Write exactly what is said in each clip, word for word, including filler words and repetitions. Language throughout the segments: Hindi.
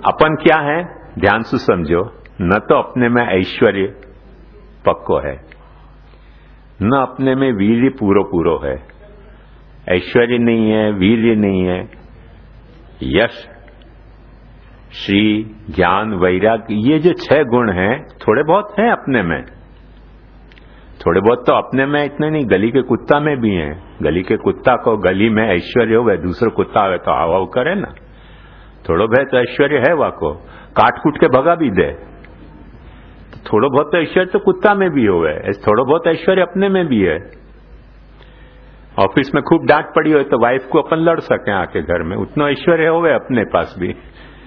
अपन क्या है, ध्यान से समझो, न तो अपने में ऐश्वर्य पक्को है, न अपने में वीर्य पूरो पूरो है। ऐश्वर्य नहीं है, वीर्य नहीं है, यश, श्री, ज्ञान, वैराग्य, ये जो छह गुण हैं थोड़े बहुत हैं अपने में। थोड़े बहुत तो अपने में इतने नहीं, गली के कुत्ता में भी हैं। गली के कुत्ता को गली में ऐश्वर्य हो, दूसरा कुत्ता हो तो हाव हाव करे ना, थोड़ो बहुत तो ऐश्वर्य है, वाको काट कूट के भगा भी दे। तो थोड़ो बहुत तो ऐश्वर्य तो कुत्ता में भी होवे, थोड़ो बहुत ऐश्वर्य अपने में भी है। ऑफिस में खूब डांट पड़ी हो तो वाइफ को अपन लड़ सके आके घर में, उतना ऐश्वर्य होवे अपने पास भी।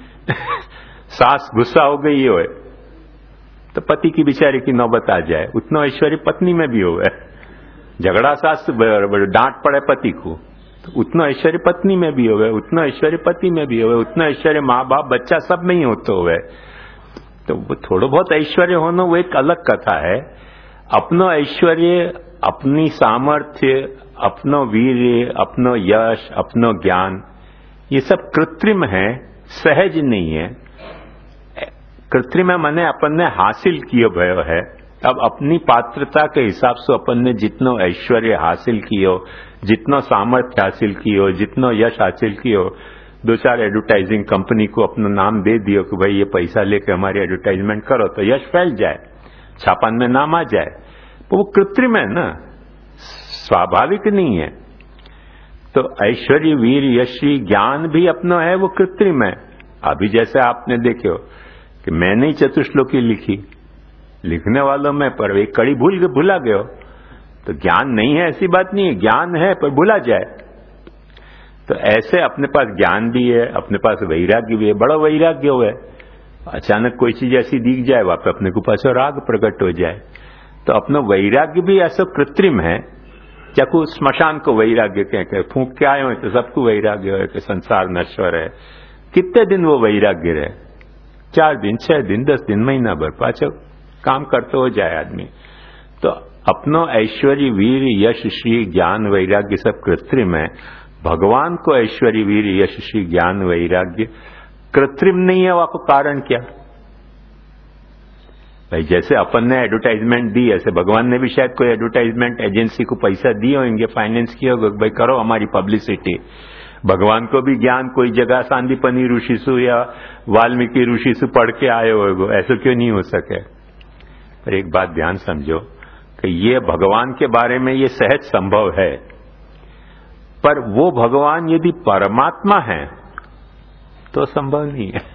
सास गुस्सा हो गई हो तो पति की बेचारी की नौबत आ जाए, उतना ऐश्वर्य पत्नी में भी होवे। झगड़ा सास डांट पड़े पति को तो उतना ऐश्वर्य पत्नी में भी होवे, उतना ऐश्वर्य पति में भी होवे, उतना ऐश्वर्य माँ बाप बच्चा सब में ही होते होवे। तो वो थोड़ा बहुत ऐश्वर्य होना वो एक अलग कथा है। अपनो ऐश्वर्य, अपनी सामर्थ्य, अपनो वीर्य, अपनो यश, अपनो ज्ञान, ये सब कृत्रिम है, सहज नहीं है। कृत्रिम मने अपन ने हासिल कियो भयो है। अब अपनी पात्रता के हिसाब से अपन ने जितनो ऐश्वर्य हासिल कियो, जितनो सामर्थ्य हासिल कियो, जितनो यश हासिल कियो, दो चार एडवर्टाइजिंग कंपनी को अपना नाम दे दियो कि भाई ये पैसा लेके हमारी एडवर्टाइजमेंट करो तो यश फैल जाए, छापन में नाम आ जाए, तो वो कृत्रिम है ना, स्वाभाविक नहीं है। तो ऐश्वर्य, वीर, यशी, ज्ञान भी अपना है, वो कृत्रिम है। अभी जैसे आपने देखो कि मैंने ही चतुश्लोकी लिखी, लिखने वालों में पर एक कड़ी भूल के भूला गयो, तो ज्ञान नहीं है ऐसी बात नहीं है, ज्ञान है पर भूला जाए। तो ऐसे अपने पास ज्ञान भी है, अपने पास वैराग्य भी है, बड़ा वैराग्य हो है, अचानक कोई चीज ऐसी दिख जाए वहां पे अपने को पास राग प्रकट हो जाए। तो अपना वैराग्य भी ऐसा कृत्रिम है। चाकू स्मशान को वैराग्य कह के फूंक के आए हो तो सबको वैराग्य हो कि संसार नश्वर है। कितने दिन वो वैराग्य रहे, चार दिन, छह दिन, दस दिन, महीना भर, पाछो काम करते हो जाए आदमी। तो अपनो ऐश्वर्य, वीर, यश, श्री, ज्ञान, वैराग्य सब कृत्रिम है। भगवान को ऐश्वर्य, वीर, यश, श्री, ज्ञान, वैराग्य कृत्रिम नहीं है। आपको कारण क्या भाई? जैसे अपन ने एडवर्टाइजमेंट दी, ऐसे भगवान ने भी शायद कोई एडवर्टाइजमेंट एजेंसी को पैसा दिए होंगे, फाइनेंस किया होगा, भाई करो हमारी पब्लिसिटी। भगवान को भी ज्ञान कोई जगह सांदीपनी ऋषि सु या वाल्मीकि ऋषि से पढ़ के आए हो, ऐसा क्यों नहीं हो सके? पर एक बात ध्यान समझो कि ये भगवान के बारे में ये सहज संभव है, पर वो भगवान यदि परमात्मा है तो संभव नहीं है।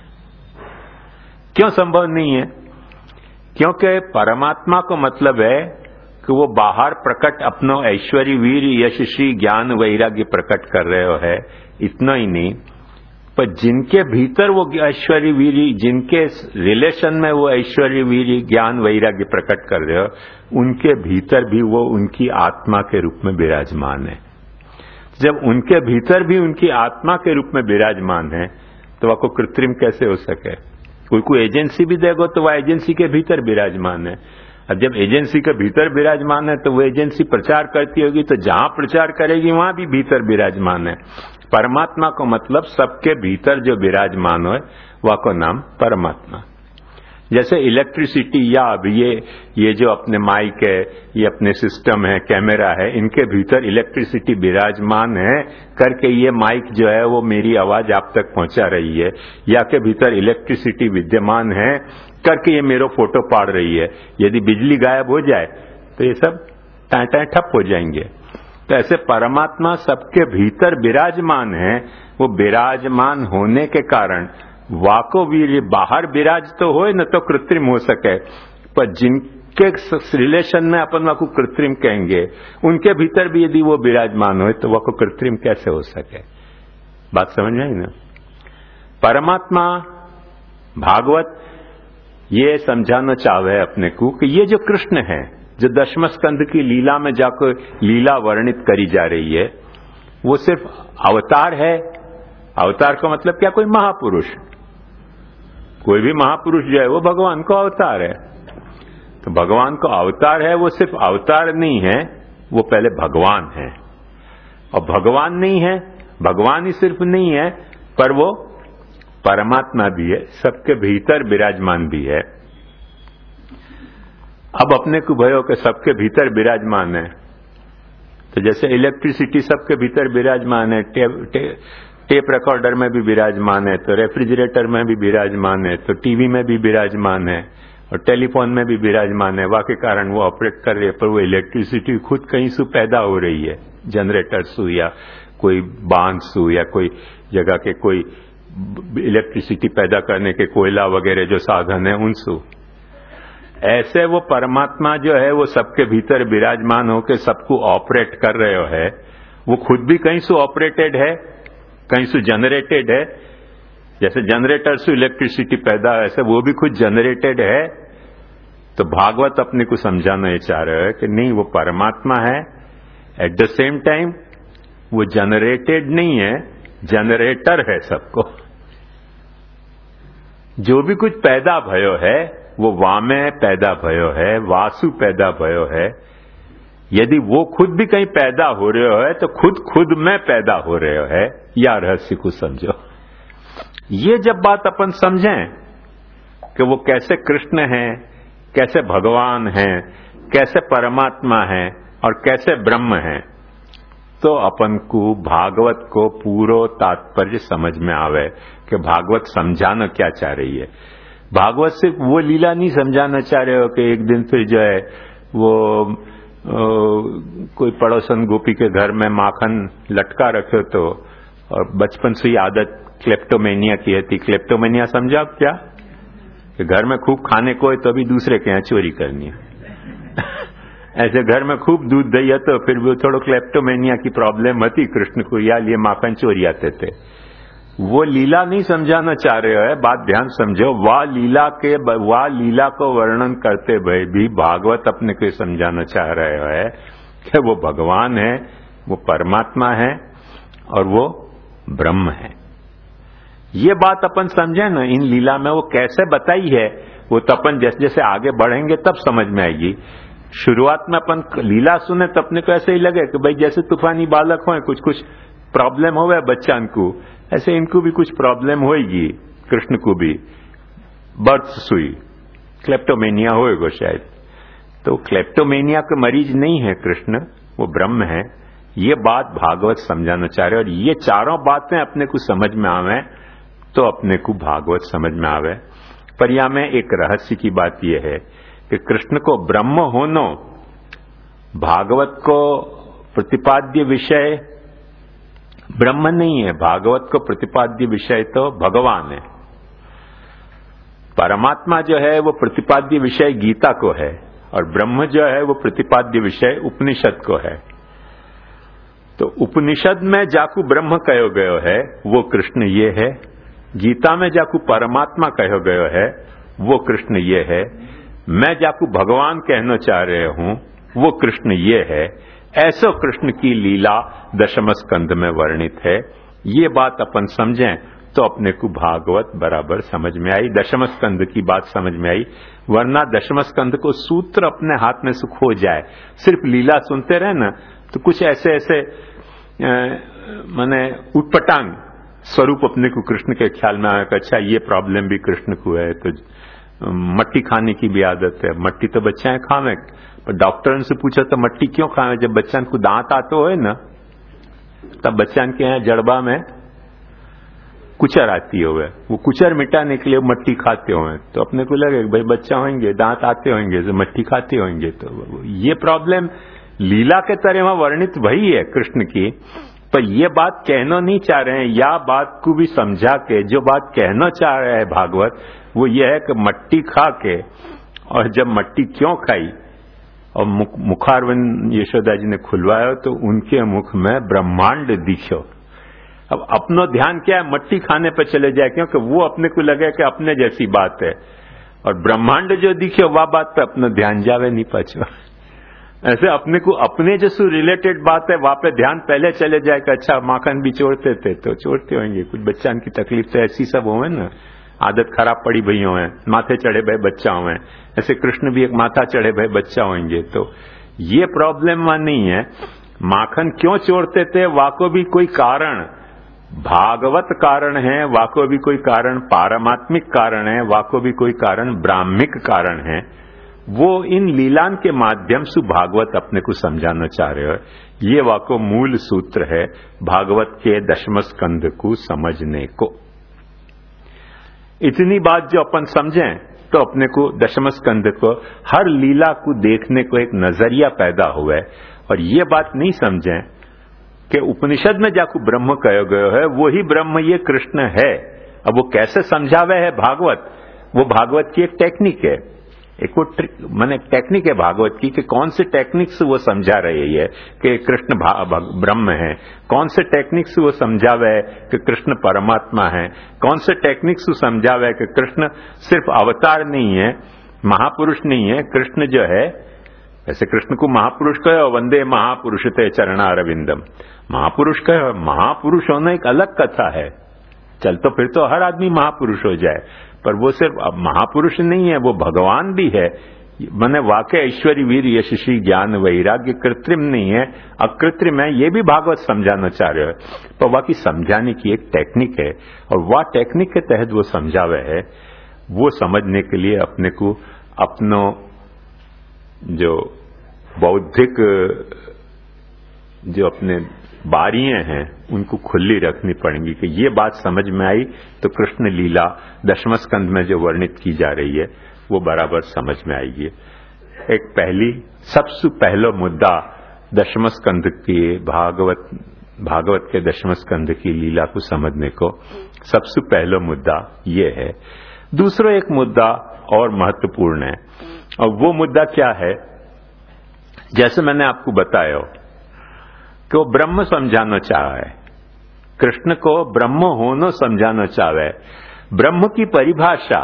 क्यों संभव नहीं है? क्योंकि परमात्मा को मतलब है कि वो बाहर प्रकट अपनो ऐश्वर्य, वीर, यश, श्री, ज्ञान, वैराग्य प्रकट कर रहे हो है, इतना ही नहीं, पर जिनके भीतर वो ऐश्वर्य, वीर, जिनके रिलेशन में वो ऐश्वर्य, वीर, ज्ञान, वैराग्य प्रकट कर रहे हो, उनके भीतर भी वो उनकी आत्मा के रूप में विराजमान है। जब उनके भीतर भी उनकी आत्मा के रूप में विराजमान है तो वह को कृत्रिम कैसे हो सके? कोई कोई एजेंसी भी देखो तो वह एजेंसी के भीतर विराजमान है। अब जब एजेंसी के भीतर विराजमान है तो वो एजेंसी प्रचार करती होगी, तो जहां प्रचार करेगी वहां भी भीतर विराजमान है। परमात्मा को मतलब सबके भीतर जो विराजमान हो वह को नाम परमात्मा। जैसे इलेक्ट्रिसिटी या अब ये ये जो अपने माइक है, ये अपने सिस्टम है, कैमरा है, इनके भीतर इलेक्ट्रिसिटी विराजमान है करके ये माइक जो है वो मेरी आवाज आप तक पहुंचा रही है, या के भीतर इलेक्ट्रिसिटी विद्यमान है करके ये मेरा फोटो पाड़ रही है। यदि बिजली गायब हो जाए तो ये सब टाँ टाँ ठप हो जाएंगे। तो ऐसे परमात्मा सबके भीतर विराजमान है। वो विराजमान होने के कारण वाको वीर बाहर विराज तो हो न तो कृत्रिम हो सके, पर जिनके रिलेशन में अपन वाको कृत्रिम कहेंगे उनके भीतर भी यदि वो विराजमान हो तो वाको कृत्रिम कैसे हो सके? बात समझ में आई ना? परमात्मा भागवत ये समझाना चाहे अपने को कि ये जो कृष्ण है, जो दशम स्कंध की लीला में जाकर लीला वर्णित करी जा रही है, वो सिर्फ अवतार है। अवतार का मतलब क्या? कोई महापुरुष। कोई भी महापुरुष जो है वो भगवान को अवतार है। तो भगवान को अवतार है, वो सिर्फ अवतार नहीं है, वो पहले भगवान है। और भगवान नहीं है, भगवान ही सिर्फ नहीं है, पर वो परमात्मा भी है, सबके भीतर विराजमान भी है। अब अपने को भयो कि सबके भीतर विराजमान है, तो जैसे इलेक्ट्रिसिटी सबके भीतर विराजमान है, टे, टे, टेप रिकॉर्डर में भी विराजमान है, तो रेफ्रिजरेटर में भी विराजमान है, तो टीवी में भी विराजमान है, और टेलीफोन में भी विराजमान है। वाके कारण वो ऑपरेट कर रहे हैं, पर वो इलेक्ट्रिसिटी खुद कहीं से पैदा हो रही है, जनरेटर से या कोई बांध से या कोई जगह के कोई इलेक्ट्रिसिटी पैदा करने के कोयला वगैरह जो साधन है उनसे। ऐसे वो परमात्मा जो है वो सबके भीतर विराजमान होकर सबको ऑपरेट कर रहे है। वो खुद भी कहीं से ऑपरेटेड है, कहीं से जनरेटेड है। जैसे जनरेटर से इलेक्ट्रिसिटी पैदा है, ऐसे वो भी खुद जनरेटेड है। तो भागवत अपने को समझाना ये चाह रहे हैं कि नहीं, वो परमात्मा है, एट द सेम टाइम वो जनरेटेड नहीं है, जनरेटर है सबको। जो भी कुछ पैदा भयो है वो वामे पैदा भयो है, वासु पैदा भयो है। यदि वो खुद भी कहीं पैदा हो रहे है तो खुद खुद में पैदा हो रहे है। या रहस्य को समझो। ये जब बात अपन समझें कि वो कैसे कृष्ण है, कैसे भगवान है, कैसे परमात्मा है और कैसे ब्रह्म है, तो अपन को भागवत को पूरा तात्पर्य समझ में आवे कि भागवत समझाना क्या चाह रही है। भागवत सिर्फ वो लीला नहीं समझाना चाह रहे हो कि एक दिन फिर जो है वो ओ, कोई पड़ोसन गोपी के घर में माखन लटका रखे तो, और बचपन से ही आदत क्लेप्टोमेनिया की है। क्लेप्टोमेनिया समझा आप क्या? कि घर में खूब खाने को है तो भी दूसरे के यहाँ चोरी करनी है। ऐसे घर में खूब दूध दही है तो फिर भी थोड़ा क्लेप्टोमेनिया की प्रॉब्लम होती कृष्ण को, या लिए माखन चोरी आते थे। वो लीला नहीं समझाना चाह रहे हो, बात ध्यान समझो। वाह लीला के वाह लीला को वर्णन करते हुए भी भागवत अपने को समझाना चाह रहे है कि वो भगवान है, वो परमात्मा है और वो ब्रह्म है। ये बात अपन समझे ना, इन लीला में वो कैसे बताई है वो तो अपन जैसे जैसे आगे बढ़ेंगे तब समझ में आएगी। शुरुआत में अपन लीला सुने तो अपने को ऐसे ही लगे कि भाई जैसे तूफानी बालक हो, कुछ कुछ प्रॉब्लम हो बच्चान को, ऐसे इनको भी कुछ प्रॉब्लम होगी, कृष्ण को भी बर्थ सुई क्लेप्टोमेनिया होएगा शायद। तो क्लेप्टोमेनिया के मरीज नहीं है कृष्ण, वो ब्रह्म है। ये बात भागवत समझाना चाह रहे, और ये चारों बातें अपने को समझ में आवे तो अपने को भागवत समझ में आवे। पर यहां में एक रहस्य की बात यह है कि कृष्ण को ब्रह्म होनो भागवत को प्रतिपाद्य विषय ब्रह्म नहीं है। भागवत को प्रतिपाद्य विषय तो भगवान है। परमात्मा जो है वो प्रतिपाद्य विषय गीता को है, और ब्रह्म जो है वो प्रतिपाद्य विषय उपनिषद को है। तो उपनिषद में जाकू ब्रह्म कहो गयो है वो कृष्ण ये है, गीता में जाकू परमात्मा कहो गयो है वो कृष्ण ये है, मैं जाकू भगवान कहना चाह रहे हूं वो कृष्ण ये है। ऐसो कृष्ण की लीला दशम स्कंध में वर्णित है। ये बात अपन समझें तो अपने को भागवत बराबर समझ में आई, दशम स्कंध की बात समझ में आई। वरना दशम स्कंध को सूत्र अपने हाथ में से खो जाए, सिर्फ लीला सुनते रहे ना तो कुछ ऐसे ऐसे माने उटपटांग स्वरूप अपने को कृष्ण के ख्याल में आया कि अच्छा ये प्रॉब्लम भी कृष्ण को है। तो मट्टी खाने की भी आदत है, मट्टी तो बच्चा खावे, पर डॉक्टर से पूछा तो मट्टी क्यों खावे? जब बच्चा को दांत आते हो ना तब बच्चा के यहाँ जड़बा में कुचर आती हो, वो कुचर मिटाने के लिए मट्टी खाते हो। तो अपने को लगे भाई बच्चा होंगे दांत आते होंगे तो मट्टी खाते होंगे। तो ये प्रॉब्लम लीला के तरह वहां वर्णित वही है कृष्ण की, पर ये बात कहना नहीं चाह रहे हैं। या बात को भी समझा के जो बात कहना चाह रहे हैं भागवत वो ये है कि मट्टी खा के, और जब मट्टी क्यों खाई और मुखारविंद यशोदा जी ने खुलवाया तो उनके मुख में ब्रह्मांड दिखो। अब अपनो ध्यान क्या है, मट्टी खाने पर चले जाए, क्योंकि वो अपने को लगे कि अपने जैसी बात है, और ब्रह्मांड जो दिखे वह बात पे अपना ध्यान जावे नहीं पाछो। ऐसे अपने को अपने जैसे रिलेटेड बात है वहां पे ध्यान पहले चले जाए कि अच्छा माखन भी चोरते थे तो चोरते होंगे, कुछ बच्चा की तकलीफ तो ऐसी सब हो ना, आदत खराब पड़ी भई हो, माथे चढ़े भय बच्चा हो, ऐसे कृष्ण भी एक माथा चढ़े भय बच्चा होंगे। तो ये प्रॉब्लम वहां नहीं है। माखन क्यों चोरते थे वाको भी कोई कारण भागवत कारण है, वाको भी कोई कारण पारमात्मिक कारण है, वाको भी कोई कारण ब्राह्मिक कारण है। वो इन लीलान के माध्यम से भागवत अपने को समझाना चाह रहे हो। ये वाको मूल सूत्र है भागवत के दशम स्कंध को समझने को। इतनी बात जो अपन समझें तो अपने को दशम स्कंध को, हर लीला को देखने को एक नजरिया पैदा हुआ है। और ये बात नहीं समझें कि उपनिषद में जाको ब्रह्म कहो गयो है वही ब्रह्म ये कृष्ण है। अब वो कैसे समझावे है भागवत, वो भागवत की एक टेक्निक है, एक वो माने टेक्निक है भागवत की कि कौन से टेक्निक से वो समझा रही है कि कृष्ण ब्रह्म है, कौन से टेक्निक से वो समझावे है कि कृष्ण परमात्मा है, कौन से टेक्निक से समझावे है कि कृष्ण सिर्फ अवतार नहीं है, महापुरुष नहीं है। कृष्ण जो है, ऐसे कृष्ण को महापुरुष कहो, वंदे महापुरुष ते चरणारविंदम, महापुरुष कहो। महापुरुष होना एक अलग कथा है, चल तो फिर तो हर आदमी महापुरुष हो जाए, पर वो सिर्फ अब महापुरुष नहीं है, वो भगवान भी है। मैंने वाकई ऐश्वर्य वीर यशस्वी ज्ञान वैराग्य कृत्रिम नहीं है, अकृत्रिम है। ये भी भागवत समझाना चाह रहे हो, पर वाकई समझाने की एक टेक्निक है और वह टेक्निक के तहत वो समझावे है। वो समझने के लिए अपने को अपनो जो बौद्धिक जो अपने बारियां हैं उनको खुली रखनी पड़ेंगी कि ये बात समझ में आई तो कृष्ण लीला दशम स्कंध में जो वर्णित की जा रही है वो बराबर समझ में आएगी। एक पहली सबसे पहला मुद्दा दशम स्कंध के भागवत भागवत के दशम स्कंध की लीला को समझने को सबसे पहला मुद्दा ये है। दूसरा एक मुद्दा और महत्वपूर्ण है, और वो मुद्दा क्या है, जैसे मैंने आपको बताया कि वो ब्रह्म समझाना चाह है, कृष्ण को ब्रह्म होना समझाना चाहे। ब्रह्म की परिभाषा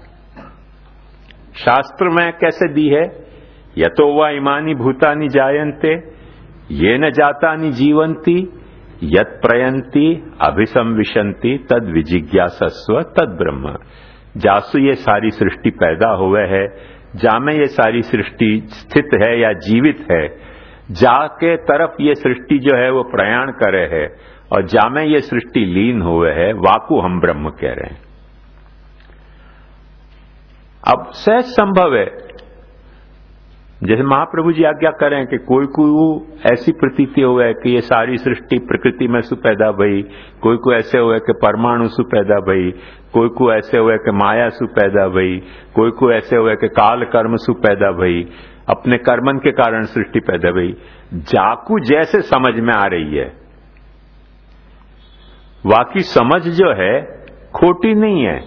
शास्त्र में कैसे दी है, यतो वा इमानी भूतानि जायन्ते ये न जातानि जीवंती यत प्रयंती अभिसंविशंति तद विजिज्ञासस्व तद ब्रह्म। जासु ये सारी सृष्टि पैदा हुए है, जामे ये सारी सृष्टि स्थित है या जीवित है, जाके तरफ ये सृष्टि जो है वो प्रयाण करे है, और जामे ये सृष्टि लीन हुए है, वाकु हम ब्रह्म कह रहे हैं। अब सहज संभव है, जैसे महाप्रभु जी आज्ञा करें कि कोई कोई ऐसी प्रतीति हो है कि ये सारी सृष्टि प्रकृति में सु पैदा भई, कोई को ऐसे हुआ कि परमाणु सु पैदा भई, कोई को ऐसे हुआ कि माया सु पैदा भई, कोई को ऐसे हुआ कि काल कर्म सु पैदा भई, अपने कर्मन के कारण सृष्टि पैदा भई। जाकू जैसे समझ में आ रही है, वाकी समझ जो है खोटी नहीं है,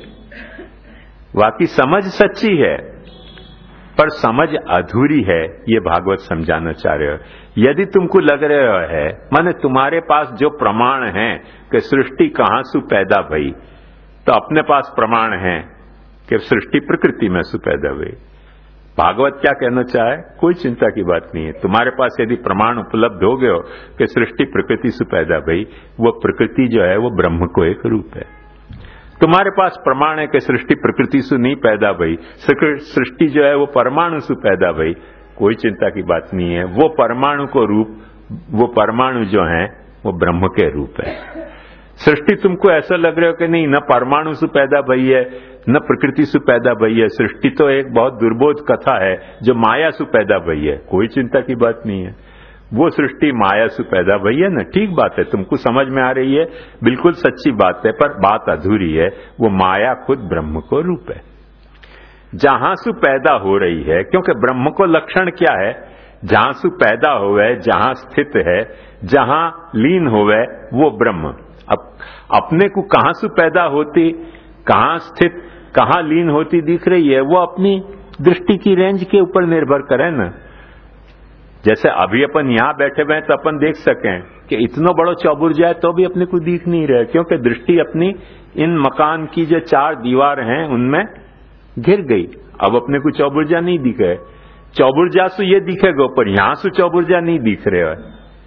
वाकी समझ सच्ची है, पर समझ अधूरी है, ये भागवत समझाना चाह रहे हो। यदि तुमको लग रहा है माने तुम्हारे पास जो प्रमाण है कि सृष्टि कहां से पैदा भई, तो अपने पास प्रमाण है कि सृष्टि प्रकृति में से पैदा हुई। भागवत क्या कहना चाहे, कोई चिंता की बात नहीं है। तुम्हारे पास यदि प्रमाण उपलब्ध हो गए कि सृष्टि प्रकृति से पैदा भई, वो प्रकृति जो है वो ब्रह्म को एक रूप है। तुम्हारे पास प्रमाण है कि सृष्टि प्रकृति से नहीं पैदा भई, सृष्टि जो है वो परमाणु से पैदा भई, कोई चिंता की बात नहीं है। वो परमाणु को रूप, वो परमाणु जो है वो ब्रह्म के रूप है। सृष्टि तुमको ऐसा लग रहा हो कि नहीं, न परमाणु से पैदा भई है न प्रकृति से पैदा भई है, सृष्टि तो एक बहुत दुर्बोध कथा है जो माया से पैदा भई है, कोई चिंता की बात नहीं है। वो सृष्टि माया से पैदा भई है ना, ठीक बात है, तुमको समझ में आ रही है, बिल्कुल सच्ची बात है, पर बात अधूरी है। वो माया खुद ब्रह्म को रूप है, जहां से पैदा हो रही है, क्योंकि ब्रह्म को लक्षण क्या है, जहां से पैदा होवे, जहां स्थित है, जहां लीन होवे, वो ब्रह्म। अब अपने को कहां से पैदा होती, कहां स्थित, कहां लीन होती दिख रही है, वो अपनी दृष्टि की रेंज के ऊपर निर्भर करे ना। जैसे अभी अपन यहां बैठे हुए हैं तो अपन देख सकें कि इतना बड़ा चौबुर जाए तो भी अपने को दिख नहीं रहा, क्योंकि दृष्टि अपनी इन मकान की जो चार दीवार हैं उनमें घिर गई। अब अपने को चौबुर्जा नहीं दिखे, चौबुर्जा से ये दिखेगा, पर यहां से चौबुर्जा नहीं दिख रहे है।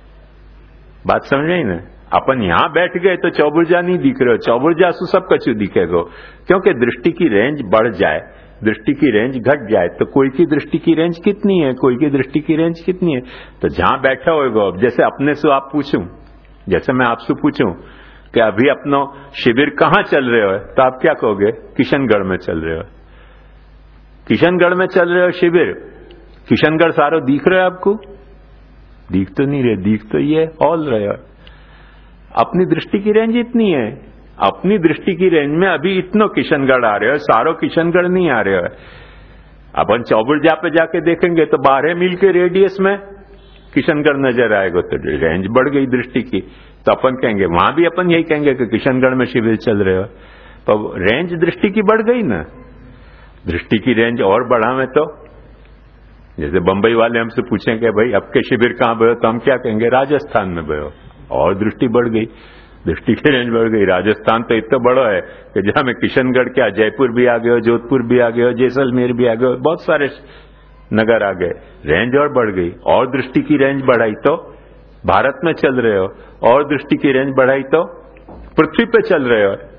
बात समझ रही ना, अपन यहां बैठ गए तो चौबुर्जा नहीं दिख रहे हो, चौबुर्जा से सब कछु दिखेगा, क्योंकि दृष्टि की रेंज बढ़ जाए, दृष्टि की रेंज घट जाए। तो कोई की दृष्टि की रेंज कितनी है, कोई की दृष्टि की रेंज कितनी है, तो जहां बैठा होगा, जैसे अपने से आप पूछूं, जैसे मैं आपसे पूछूं कि अभी अपनो शिविर कहाँ चल रहे हो, तो आप क्या कहोगे? किशनगढ़ में चल रहे हो। किशनगढ़ में चल रहे हो शिविर, किशनगढ़ सारो दिख रहे हो आपको? दिख तो नहीं रहे, दिख तो ये ऑल रहे हो। अपनी दृष्टि की रेंज इतनी है, अपनी दृष्टि की रेंज में अभी इतनो किशनगढ़ आ रहे हो, सारो किशनगढ़ नहीं आ रहे हो। अपन चौबुर्जा पे जाके देखेंगे तो बारह मील के रेडियस में किशनगढ़ नजर आएगा, तो रेंज बढ़ गई दृष्टि की। तो अपन कहेंगे, वहां भी अपन यही कहेंगे कि किशनगढ़ में शिविर चल रहे हो, तो रेंज दृष्टि की बढ़ गई ना। दृष्टि की रेंज और बढ़ावे तो, जैसे बंबई वाले हमसे पूछें कि भाई आपके शिविर कहां भयो, तो हम क्या कहेंगे? राजस्थान में भयो, और दृष्टि बढ़ गई, दृष्टि की रेंज बढ़ गई। राजस्थान तो इतना बड़ा है कि जहां में किशनगढ़ क्या, जयपुर भी आ गए हो, जोधपुर भी आ गए हो, जैसलमेर भी आ गए हो, बहुत सारे नगर आ गए, रेंज और बढ़ गई। और दृष्टि की रेंज बढ़ाई तो भारत में चल रहे हो, और दृष्टि की रेंज बढ़ाई तो पृथ्वी पे चल रहे हो।